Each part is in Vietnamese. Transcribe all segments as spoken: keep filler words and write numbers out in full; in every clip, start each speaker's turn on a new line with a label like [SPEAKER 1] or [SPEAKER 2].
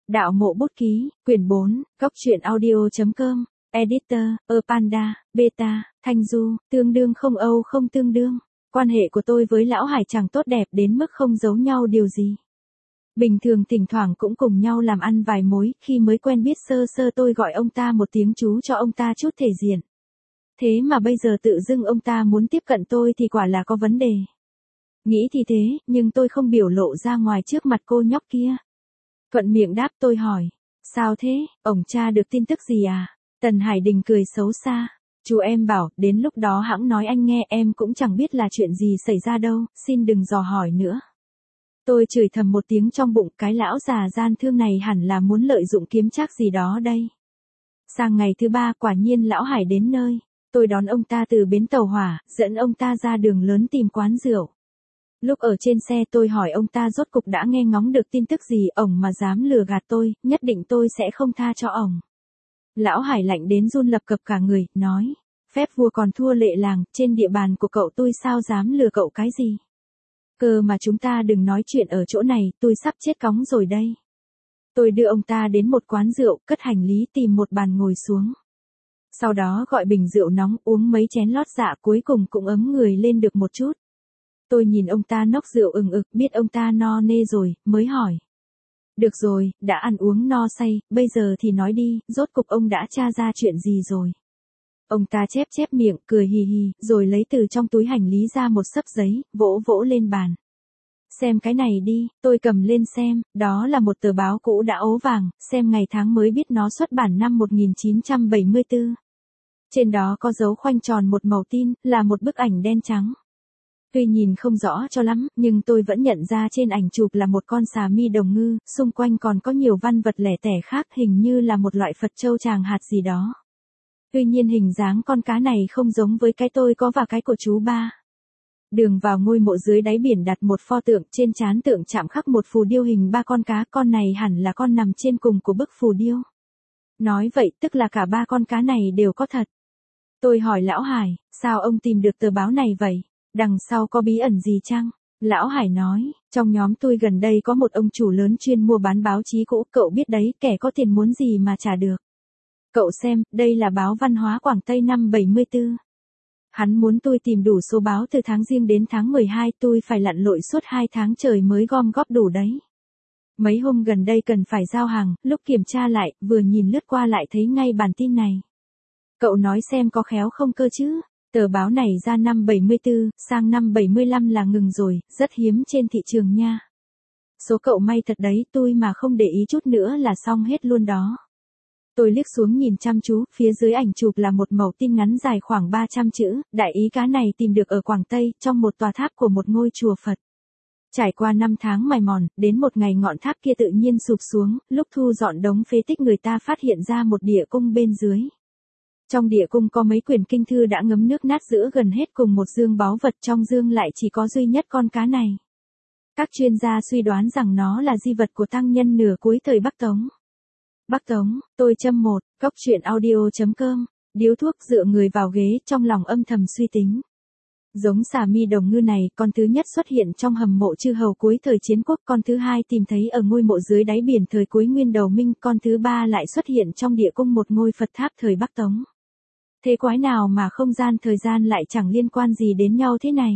[SPEAKER 1] Đạo mộ bút ký, quyển bốn, góc truyện audio.com, editor, Panda, Beta, Thanh Du, tương đương không Âu không tương đương. Quan hệ của tôi với Lão Hải chẳng tốt đẹp đến mức không giấu nhau điều gì. Bình thường thỉnh thoảng cũng cùng nhau làm ăn vài mối, khi mới quen biết sơ sơ tôi gọi ông ta một tiếng chú cho ông ta chút thể diện. Thế mà bây giờ tự dưng ông ta muốn tiếp cận tôi thì quả là có vấn đề. Nghĩ thì thế, nhưng tôi không biểu lộ ra ngoài trước mặt cô nhóc kia. Thuận miệng đáp tôi hỏi. Sao thế, ổng tra được tin tức gì à? Tần Hải Đình cười xấu xa. Chú em bảo, đến lúc đó hãng nói anh nghe, em cũng chẳng biết là chuyện gì xảy ra đâu, xin đừng dò hỏi nữa. Tôi chửi thầm một tiếng trong bụng, cái lão già gian thương này hẳn là muốn lợi dụng kiếm trác gì đó đây. Sang ngày thứ ba quả nhiên Lão Hải đến nơi. Tôi đón ông ta từ bến tàu hỏa, dẫn ông ta ra đường lớn tìm quán rượu. Lúc ở trên xe tôi hỏi ông ta rốt cục đã nghe ngóng được tin tức gì, ổng mà dám lừa gạt tôi, nhất định tôi sẽ không tha cho ổng. Lão Hải lạnh đến run lập cập cả người, nói, phép vua còn thua lệ làng, trên địa bàn của cậu tôi sao dám lừa cậu cái gì. Cơ mà chúng ta đừng nói chuyện ở chỗ này, tôi sắp chết cóng rồi đây. Tôi đưa ông ta đến một quán rượu, cất hành lý tìm một bàn ngồi xuống. Sau đó gọi bình rượu nóng uống mấy chén lót dạ, cuối cùng cũng ấm người lên được một chút. Tôi nhìn ông ta nốc rượu ừng ực, biết ông ta no nê rồi, mới hỏi. Được rồi, đã ăn uống no say, bây giờ thì nói đi, rốt cục ông đã tra ra chuyện gì rồi. Ông ta chép chép miệng, cười hì hì, rồi lấy từ trong túi hành lý ra một xấp giấy, vỗ vỗ lên bàn. Xem cái này đi, tôi cầm lên xem, đó là một tờ báo cũ đã ố vàng, xem ngày tháng mới biết nó xuất bản năm một nghìn chín trăm bảy mươi tư. Trên đó có dấu khoanh tròn một màu tin, là một bức ảnh đen trắng. Tuy nhìn không rõ cho lắm, nhưng tôi vẫn nhận ra trên ảnh chụp là một con xà mi đồng ngư, xung quanh còn có nhiều văn vật lẻ tẻ khác, hình như là một loại Phật châu tràng hạt gì đó. Tuy nhiên hình dáng con cá này không giống với cái tôi có và cái của chú ba. Đường vào ngôi mộ dưới đáy biển đặt một pho tượng, trên trán tượng chạm khắc một phù điêu hình ba con cá, con này hẳn là con nằm trên cùng của bức phù điêu. Nói vậy tức là cả ba con cá này đều có thật. Tôi hỏi Lão Hải, sao ông tìm được tờ báo này vậy? Đằng sau có bí ẩn gì chăng? Lão Hải nói, trong nhóm tôi gần đây có một ông chủ lớn chuyên mua bán báo chí cũ, cậu biết đấy, kẻ có tiền muốn gì mà trả được. Cậu xem, đây là báo Văn hóa Quảng Tây năm bảy mươi tư. Hắn muốn tôi tìm đủ số báo từ tháng Giêng đến tháng mười hai, tôi phải lặn lội suốt hai tháng trời mới gom góp đủ đấy. Mấy hôm gần đây cần phải giao hàng, lúc kiểm tra lại, vừa nhìn lướt qua lại thấy ngay bản tin này. Cậu nói xem có khéo không cơ chứ? Tờ báo này ra năm bảy mươi tư, sang năm bảy mươi lăm là ngừng rồi, rất hiếm trên thị trường nha. Số cậu may thật đấy, tôi mà không để ý chút nữa là xong hết luôn đó. Tôi liếc xuống nhìn chăm chú, phía dưới ảnh chụp là một mẩu tin ngắn dài khoảng ba trăm chữ, đại ý cá này tìm được ở Quảng Tây, trong một tòa tháp của một ngôi chùa Phật. Trải qua năm tháng mài mòn, đến một ngày ngọn tháp kia tự nhiên sụp xuống, lúc thu dọn đống phế tích người ta phát hiện ra một địa cung bên dưới. Trong địa cung có mấy quyển kinh thư đã ngấm nước nát giữa gần hết cùng một dương báu vật, trong dương lại chỉ có duy nhất con cá này. Các chuyên gia suy đoán rằng nó là di vật của tăng nhân nửa cuối thời Bắc Tống. Bắc Tống, tôi châm một, góc truyện audio.com, điếu thuốc dựa người vào ghế, trong lòng âm thầm suy tính. Giống xà mi đồng ngư này, con thứ nhất xuất hiện trong hầm mộ chư hầu cuối thời Chiến Quốc, con thứ hai tìm thấy ở ngôi mộ dưới đáy biển thời cuối Nguyên Đầu Minh, con thứ ba lại xuất hiện trong địa cung một ngôi Phật tháp thời Bắc Tống. Thế quái nào mà không gian thời gian lại chẳng liên quan gì đến nhau thế này?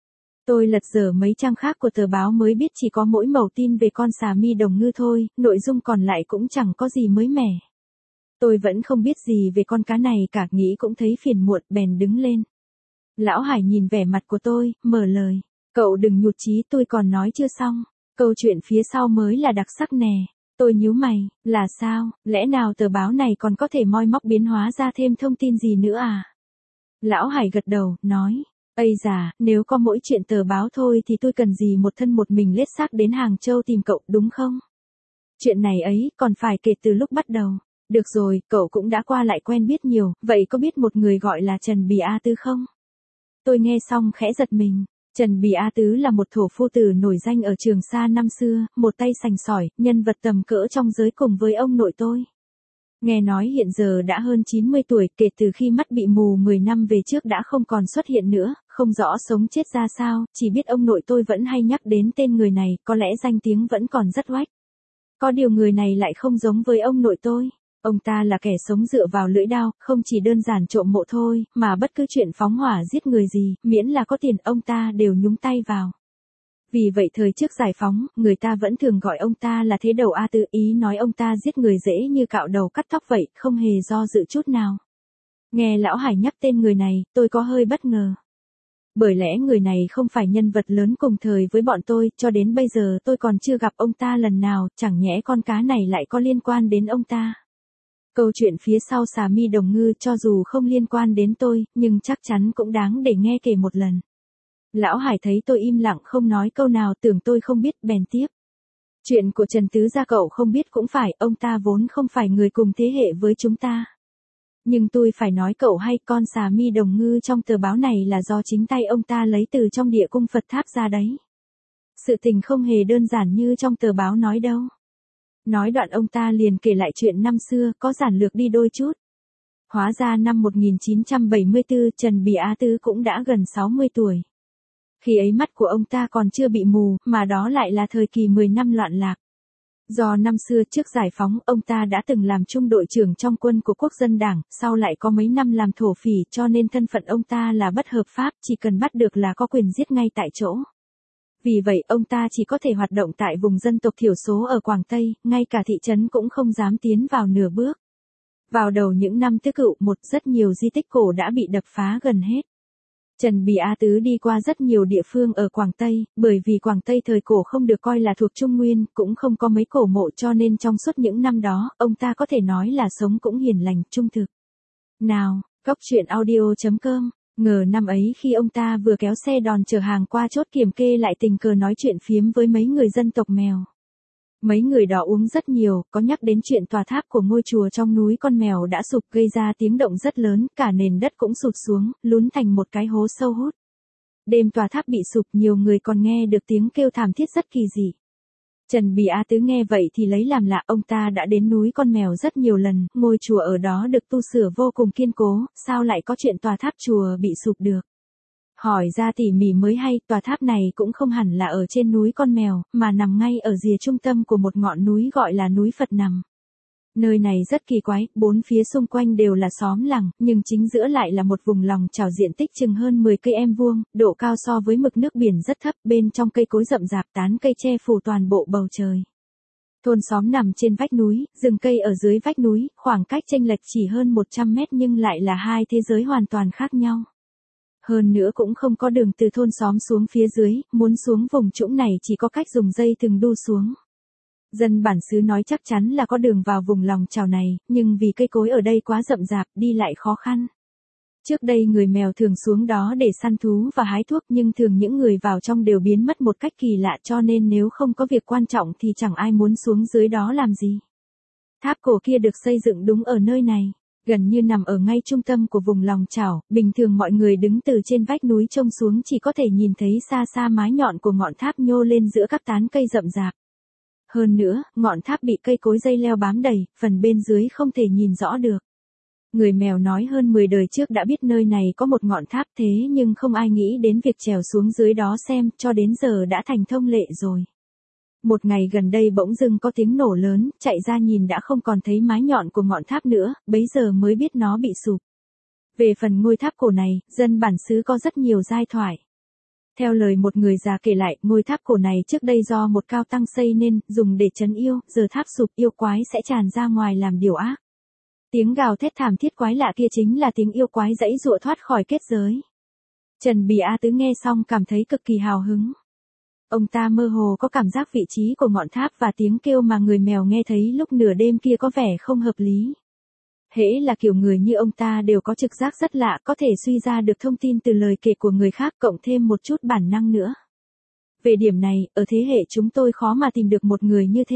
[SPEAKER 1] Tôi lật dở mấy trang khác của tờ báo mới biết chỉ có mỗi mẩu tin về con xà mi đồng ngư thôi, nội dung còn lại cũng chẳng có gì mới mẻ. Tôi vẫn không biết gì về con cá này cả, nghĩ cũng thấy phiền muộn, bèn đứng lên. Lão Hải nhìn vẻ mặt của tôi, mở lời. Cậu đừng nhụt chí, tôi còn nói chưa xong. Câu chuyện phía sau mới là đặc sắc nè. Tôi nhíu mày, là sao, lẽ nào tờ báo này còn có thể moi móc biến hóa ra thêm thông tin gì nữa à? Lão Hải gật đầu, nói. Ây già, nếu có mỗi chuyện tờ báo thôi thì tôi cần gì một thân một mình lết xác đến Hàng Châu tìm cậu, đúng không? Chuyện này ấy, còn phải kể từ lúc bắt đầu. Được rồi, cậu cũng đã qua lại quen biết nhiều, vậy có biết một người gọi là Trần Bì A Tứ không? Tôi nghe xong khẽ giật mình. Trần Bì A Tứ là một thổ phu tử nổi danh ở Trường Sa năm xưa, một tay sành sỏi, nhân vật tầm cỡ trong giới cùng với ông nội tôi. Nghe nói hiện giờ đã hơn chín mươi tuổi, kể từ khi mắt bị mù mười năm về trước đã không còn xuất hiện nữa, không rõ sống chết ra sao, chỉ biết ông nội tôi vẫn hay nhắc đến tên người này, có lẽ danh tiếng vẫn còn rất oách. Có điều người này lại không giống với ông nội tôi. Ông ta là kẻ sống dựa vào lưỡi đao, không chỉ đơn giản trộm mộ thôi, mà bất cứ chuyện phóng hỏa giết người gì, miễn là có tiền ông ta đều nhúng tay vào. Vì vậy thời trước giải phóng, người ta vẫn thường gọi ông ta là thế đầu A Tứ, ý nói ông ta giết người dễ như cạo đầu cắt tóc vậy, không hề do dự chút nào. Nghe Lão Hải nhắc tên người này, tôi có hơi bất ngờ. Bởi lẽ người này không phải nhân vật lớn cùng thời với bọn tôi, cho đến bây giờ tôi còn chưa gặp ông ta lần nào, chẳng nhẽ con cá này lại có liên quan đến ông ta. Câu chuyện phía sau xà mi đồng ngư cho dù không liên quan đến tôi, nhưng chắc chắn cũng đáng để nghe kể một lần. Lão Hải thấy tôi im lặng không nói câu nào, tưởng tôi không biết, bèn tiếp. Chuyện của Trần Tứ Gia cậu không biết cũng phải, ông ta vốn không phải người cùng thế hệ với chúng ta. Nhưng tôi phải nói cậu hay, con xà mi đồng ngư trong tờ báo này là do chính tay ông ta lấy từ trong địa cung Phật Tháp ra đấy. Sự tình không hề đơn giản như trong tờ báo nói đâu. Nói đoạn ông ta liền kể lại chuyện năm xưa, có giản lược đi đôi chút. Hóa ra năm một nghìn chín trăm bảy mươi tư, Trần Bì Á Tứ cũng đã gần sáu mươi tuổi. Khi ấy mắt của ông ta còn chưa bị mù, mà đó lại là thời kỳ mười năm loạn lạc. Do năm xưa trước giải phóng, ông ta đã từng làm trung đội trưởng trong quân của Quốc dân Đảng, sau lại có mấy năm làm thổ phỉ, cho nên thân phận ông ta là bất hợp pháp, chỉ cần bắt được là có quyền giết ngay tại chỗ. Vì vậy ông ta chỉ có thể hoạt động tại vùng dân tộc thiểu số ở Quảng Tây, ngay cả thị trấn cũng không dám tiến vào nửa bước. Vào đầu những năm Tứ Cựu, một rất nhiều di tích cổ đã bị đập phá gần hết. Trần Bì Á Tứ đi qua rất nhiều địa phương ở Quảng Tây, bởi vì Quảng Tây thời cổ không được coi là thuộc Trung Nguyên, cũng không có mấy cổ mộ, cho nên trong suốt những năm đó, ông ta có thể nói là sống cũng hiền lành, trung thực. Nào, Cóc Truyện Audio chấm com, ngờ năm ấy khi ông ta vừa kéo xe đòn chở hàng qua chốt kiểm kê lại tình cờ nói chuyện phiếm với mấy người dân tộc Mèo. Mấy người đó uống rất nhiều, có nhắc đến chuyện tòa tháp của ngôi chùa trong núi Con Mèo đã sụp gây ra tiếng động rất lớn, cả nền đất cũng sụt xuống, lún thành một cái hố sâu hút. Đêm tòa tháp bị sụp, nhiều người còn nghe được tiếng kêu thảm thiết rất kỳ dị. Trần Bì Á Tứ nghe vậy thì lấy làm lạ, ông ta đã đến núi Con Mèo rất nhiều lần, ngôi chùa ở đó được tu sửa vô cùng kiên cố, sao lại có chuyện tòa tháp chùa bị sụp được. Hỏi ra tỉ mỉ mới hay, tòa tháp này cũng không hẳn là ở trên núi Con Mèo, mà nằm ngay ở rìa trung tâm của một ngọn núi gọi là núi Phật Nằm. Nơi này rất kỳ quái, bốn phía xung quanh đều là xóm làng, nhưng chính giữa lại là một vùng lòng chảo diện tích chừng hơn mười cây em vuông, độ cao so với mực nước biển rất thấp, bên trong cây cối rậm rạp, tán cây che phủ toàn bộ bầu trời. Thôn xóm nằm trên vách núi, rừng cây ở dưới vách núi, khoảng cách chênh lệch chỉ hơn một trăm mét nhưng lại là hai thế giới hoàn toàn khác nhau. Hơn nữa cũng không có đường từ thôn xóm xuống phía dưới, muốn xuống vùng trũng này chỉ có cách dùng dây thừng đu xuống. Dân bản xứ nói chắc chắn là có đường vào vùng lòng chảo này, nhưng vì cây cối ở đây quá rậm rạp, đi lại khó khăn. Trước đây người Mèo thường xuống đó để săn thú và hái thuốc, nhưng thường những người vào trong đều biến mất một cách kỳ lạ, cho nên nếu không có việc quan trọng thì chẳng ai muốn xuống dưới đó làm gì. Tháp cổ kia được xây dựng đúng ở nơi này, gần như nằm ở ngay trung tâm của vùng lòng chảo, bình thường mọi người đứng từ trên vách núi trông xuống chỉ có thể nhìn thấy xa xa mái nhọn của ngọn tháp nhô lên giữa các tán cây rậm rạp. Hơn nữa, ngọn tháp bị cây cối dây leo bám đầy, phần bên dưới không thể nhìn rõ được. Người Mèo nói hơn mười đời trước đã biết nơi này có một ngọn tháp, thế nhưng không ai nghĩ đến việc trèo xuống dưới đó xem, cho đến giờ đã thành thông lệ rồi. Một ngày gần đây bỗng dưng có tiếng nổ lớn, chạy ra nhìn đã không còn thấy mái nhọn của ngọn tháp nữa, bấy giờ mới biết nó bị sụp. Về phần ngôi tháp cổ này, dân bản xứ có rất nhiều giai thoại. Theo lời một người già kể lại, ngôi tháp cổ này trước đây do một cao tăng xây nên, dùng để trấn yêu, giờ tháp sụp yêu quái sẽ tràn ra ngoài làm điều ác. Tiếng gào thét thảm thiết quái lạ kia chính là tiếng yêu quái giãy giụa thoát khỏi kết giới. Trần Bì Á Tứ nghe xong cảm thấy cực kỳ hào hứng. Ông ta mơ hồ có cảm giác vị trí của ngọn tháp và tiếng kêu mà người Mèo nghe thấy lúc nửa đêm kia có vẻ không hợp lý. Hễ là kiểu người như ông ta đều có trực giác rất lạ, có thể suy ra được thông tin từ lời kể của người khác cộng thêm một chút bản năng nữa. Về điểm này, ở thế hệ chúng tôi khó mà tìm được một người như thế.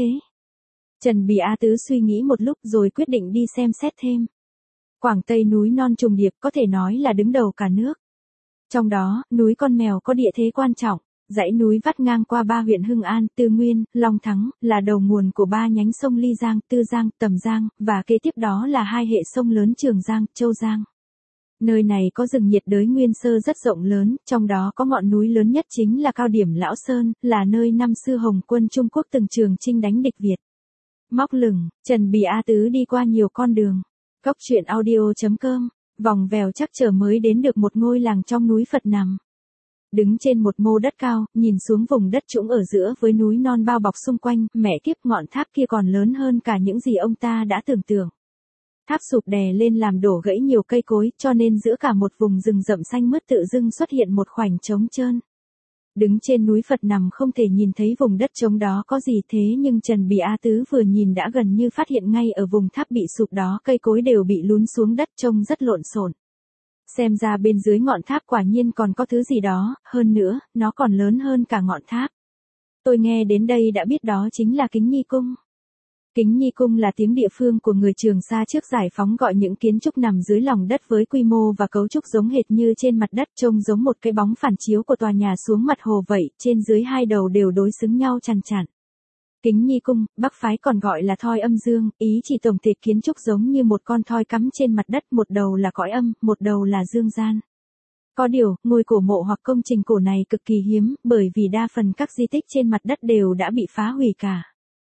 [SPEAKER 1] Trần Bì Á Tứ suy nghĩ một lúc rồi quyết định đi xem xét thêm. Quảng Tây núi non trùng điệp có thể nói là đứng đầu cả nước. Trong đó, núi Con Mèo có địa thế quan trọng. Dãy núi vắt ngang qua ba huyện Hưng An, Tư Nguyên, Long Thắng, là đầu nguồn của ba nhánh sông Ly Giang, Tư Giang, Tầm Giang, và kế tiếp đó là hai hệ sông lớn Trường Giang, Châu Giang. Nơi này có rừng nhiệt đới nguyên sơ rất rộng lớn, trong đó có ngọn núi lớn nhất chính là cao điểm Lão Sơn, là nơi năm xưa Hồng quân Trung Quốc từng trường chinh đánh địch Việt. Móc lửng, Trần Bì A Tứ đi qua nhiều con đường. Cốc truyện audio chấm com, vòng vèo chắc trở mới đến được một ngôi làng trong núi Phật nằm. Đứng trên một mô đất cao, nhìn xuống vùng đất trũng ở giữa với núi non bao bọc xung quanh, mẹ kiếp ngọn tháp kia còn lớn hơn cả những gì ông ta đã tưởng tượng. Tháp sụp đè lên làm đổ gãy nhiều cây cối, cho nên giữa cả một vùng rừng rậm xanh mướt tự dưng xuất hiện một khoảnh trống trơn. Đứng trên núi Phật nằm không thể nhìn thấy vùng đất trống đó có gì thế nhưng Trần Bì A Tứ vừa nhìn đã gần như phát hiện ngay ở vùng tháp bị sụp đó cây cối đều bị lún xuống đất trông rất lộn xộn. Xem ra bên dưới ngọn tháp quả nhiên còn có thứ gì đó, hơn nữa, nó còn lớn hơn cả ngọn tháp. Tôi nghe đến đây đã biết đó chính là Kính Nhi Cung. Kính Nhi Cung là tiếng địa phương của người Trường Sa trước giải phóng gọi những kiến trúc nằm dưới lòng đất với quy mô và cấu trúc giống hệt như trên mặt đất trông giống một cái bóng phản chiếu của tòa nhà xuống mặt hồ vậy, trên dưới hai đầu đều đối xứng nhau chằn chặn. Kính Nhi Cung, Bắc phái còn gọi là thoi âm dương, ý chỉ tổng thể kiến trúc giống như một con thoi cắm trên mặt đất, một đầu là cõi âm, một đầu là dương gian. Có điều, ngôi cổ mộ hoặc công trình cổ này cực kỳ hiếm, bởi vì đa phần các di tích trên mặt đất đều đã bị phá hủy cả.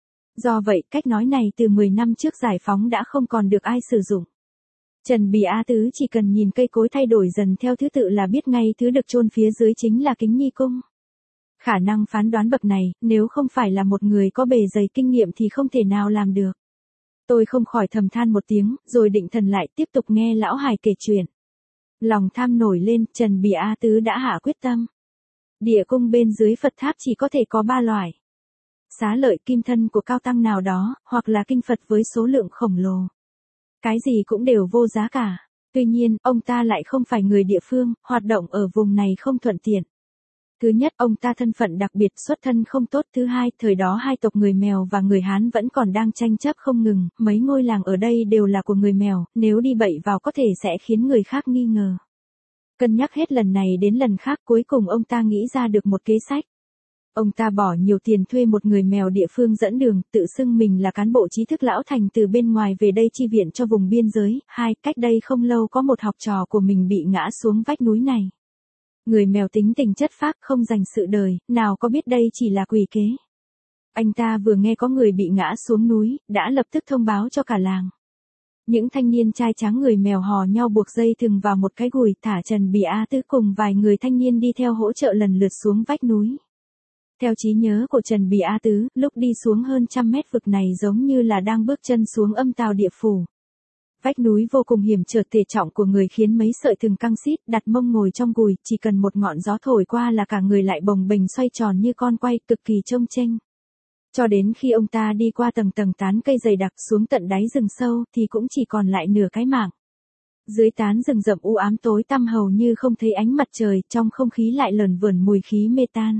[SPEAKER 1] Do vậy, cách nói này từ mười năm trước giải phóng đã không còn được ai sử dụng. Trần Bì A Tứ chỉ cần nhìn cây cối thay đổi dần theo thứ tự là biết ngay thứ được chôn phía dưới chính là Kính Nhi Cung. Khả năng phán đoán bậc này, nếu không phải là một người có bề dày kinh nghiệm thì không thể nào làm được. Tôi không khỏi thầm than một tiếng, rồi định thần lại tiếp tục nghe lão hài kể chuyện. Lòng tham nổi lên, Trần Bì A Tứ đã hạ quyết tâm. Địa cung bên dưới Phật tháp chỉ có thể có ba loại. Xá lợi kim thân của cao tăng nào đó, hoặc là kinh Phật với số lượng khổng lồ. Cái gì cũng đều vô giá cả. Tuy nhiên, ông ta lại không phải người địa phương, hoạt động ở vùng này không thuận tiện. Thứ nhất, ông ta thân phận đặc biệt, xuất thân không tốt. Thứ hai, thời đó hai tộc người Mèo và người Hán vẫn còn đang tranh chấp không ngừng, mấy ngôi làng ở đây đều là của người Mèo, nếu đi bậy vào có thể sẽ khiến người khác nghi ngờ. Cân nhắc hết lần này đến lần khác cuối cùng ông ta nghĩ ra được một kế sách. Ông ta bỏ nhiều tiền thuê một người Mèo địa phương dẫn đường, tự xưng mình là cán bộ trí thức lão thành từ bên ngoài về đây chi viện cho vùng biên giới. Hai, cách đây không lâu có một học trò của mình bị ngã xuống vách núi này. Người Mèo tính tình chất phác không dành sự đời, nào có biết đây chỉ là quỷ kế. Anh ta vừa nghe có người bị ngã xuống núi, đã lập tức thông báo cho cả làng. Những thanh niên trai tráng người Mèo hò nhau buộc dây thừng vào một cái gùi, thả Trần Bì A Tứ cùng vài người thanh niên đi theo hỗ trợ lần lượt xuống vách núi. Theo trí nhớ của Trần Bì A Tứ, lúc đi xuống hơn trăm mét vực này giống như là đang bước chân xuống âm tào địa phủ. Vách núi vô cùng hiểm trở, thể trọng của người khiến mấy sợi thừng căng xít, đặt mông ngồi trong gùi, chỉ cần một ngọn gió thổi qua là cả người lại bồng bềnh xoay tròn như con quay, cực kỳ trông chênh. Cho đến khi ông ta đi qua tầng tầng tán cây dày đặc xuống tận đáy rừng sâu, thì cũng chỉ còn lại nửa cái mạng. Dưới tán rừng rậm u ám tối tăm hầu như không thấy ánh mặt trời, trong không khí lại lởn vởn mùi khí mê tan.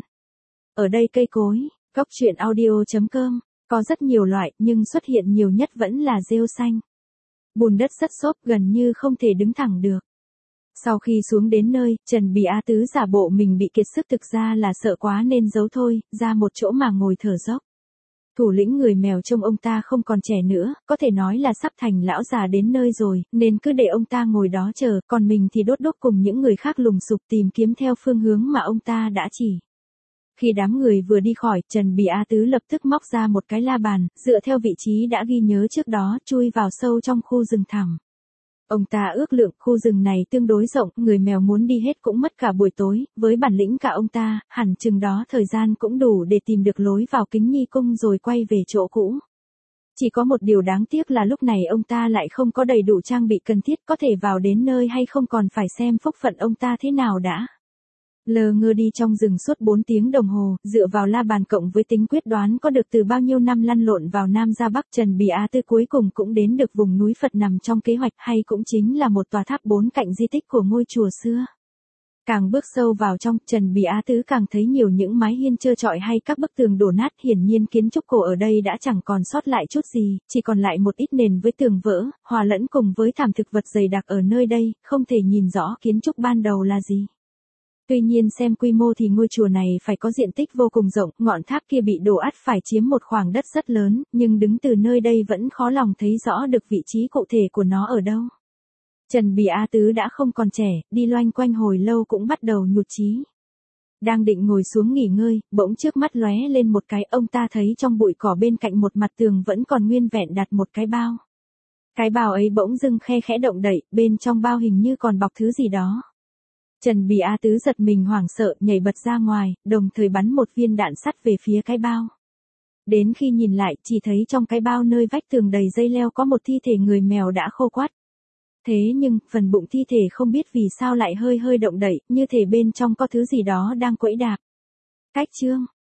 [SPEAKER 1] Ở đây cây cối, cốc truyện audio chấm com, có rất nhiều loại, nhưng xuất hiện nhiều nhất vẫn là rêu xanh. Bùn đất rất xốp, gần như không thể đứng thẳng được. Sau khi xuống đến nơi, Trần Bì A Tứ giả bộ mình bị kiệt sức, thực ra là sợ quá nên giấu thôi, ra một chỗ mà ngồi thở dốc. Thủ lĩnh người Mèo trông ông ta không còn trẻ nữa, có thể nói là sắp thành lão già đến nơi rồi, nên cứ để ông ta ngồi đó chờ, còn mình thì đốt đốt cùng những người khác lùng sục tìm kiếm theo phương hướng mà ông ta đã chỉ. Khi đám người vừa đi khỏi, Trần Bì A Tứ lập tức móc ra một cái la bàn, dựa theo vị trí đã ghi nhớ trước đó, chui vào sâu trong khu rừng thẳm. Ông ta ước lượng khu rừng này tương đối rộng, người Mèo muốn đi hết cũng mất cả buổi tối, với bản lĩnh cả ông ta, hẳn chừng đó thời gian cũng đủ để tìm được lối vào Kính Nhi Cung rồi quay về chỗ cũ. Chỉ có một điều đáng tiếc là lúc này ông ta lại không có đầy đủ trang bị cần thiết, có thể vào đến nơi hay không còn phải xem phúc phận ông ta thế nào đã. Lờ ngơ đi trong rừng suốt bốn tiếng đồng hồ, dựa vào la bàn cộng với tính quyết đoán có được từ bao nhiêu năm lăn lộn vào Nam ra Bắc, Trần Bì A Tứ cuối cùng cũng đến được vùng núi Phật nằm trong kế hoạch, hay cũng chính là một tòa tháp bốn cạnh di tích của ngôi chùa xưa. Càng bước sâu vào trong, Trần Bì A Tứ càng thấy nhiều những mái hiên trơ trọi hay các bức tường đổ nát, hiển nhiên kiến trúc cổ ở đây đã chẳng còn sót lại chút gì, chỉ còn lại một ít nền với tường vỡ, hòa lẫn cùng với thảm thực vật dày đặc ở nơi đây, không thể nhìn rõ kiến trúc ban đầu là gì. Tuy nhiên xem quy mô thì ngôi chùa này phải có diện tích vô cùng rộng, ngọn tháp kia bị đổ ắt phải chiếm một khoảng đất rất lớn, nhưng đứng từ nơi đây vẫn khó lòng thấy rõ được vị trí cụ thể của nó ở đâu. Trần Bì A Tứ đã không còn trẻ, đi loanh quanh hồi lâu cũng bắt đầu nhụt chí. Đang định ngồi xuống nghỉ ngơi, bỗng trước mắt lóe lên một cái, ông ta thấy trong bụi cỏ bên cạnh một mặt tường vẫn còn nguyên vẹn đặt một cái bao. Cái bao ấy bỗng dưng khe khẽ động đậy, bên trong bao hình như còn bọc thứ gì đó. Trần Bì A Tứ giật mình hoảng sợ, nhảy bật ra ngoài, đồng thời bắn một viên đạn sắt về phía cái bao. Đến khi nhìn lại, chỉ thấy trong cái bao nơi vách tường đầy dây leo có một thi thể người mèo đã khô quắt. Thế nhưng, phần bụng thi thể không biết vì sao lại hơi hơi động đậy, như thể bên trong có thứ gì đó đang quẫy đạp. Cách chương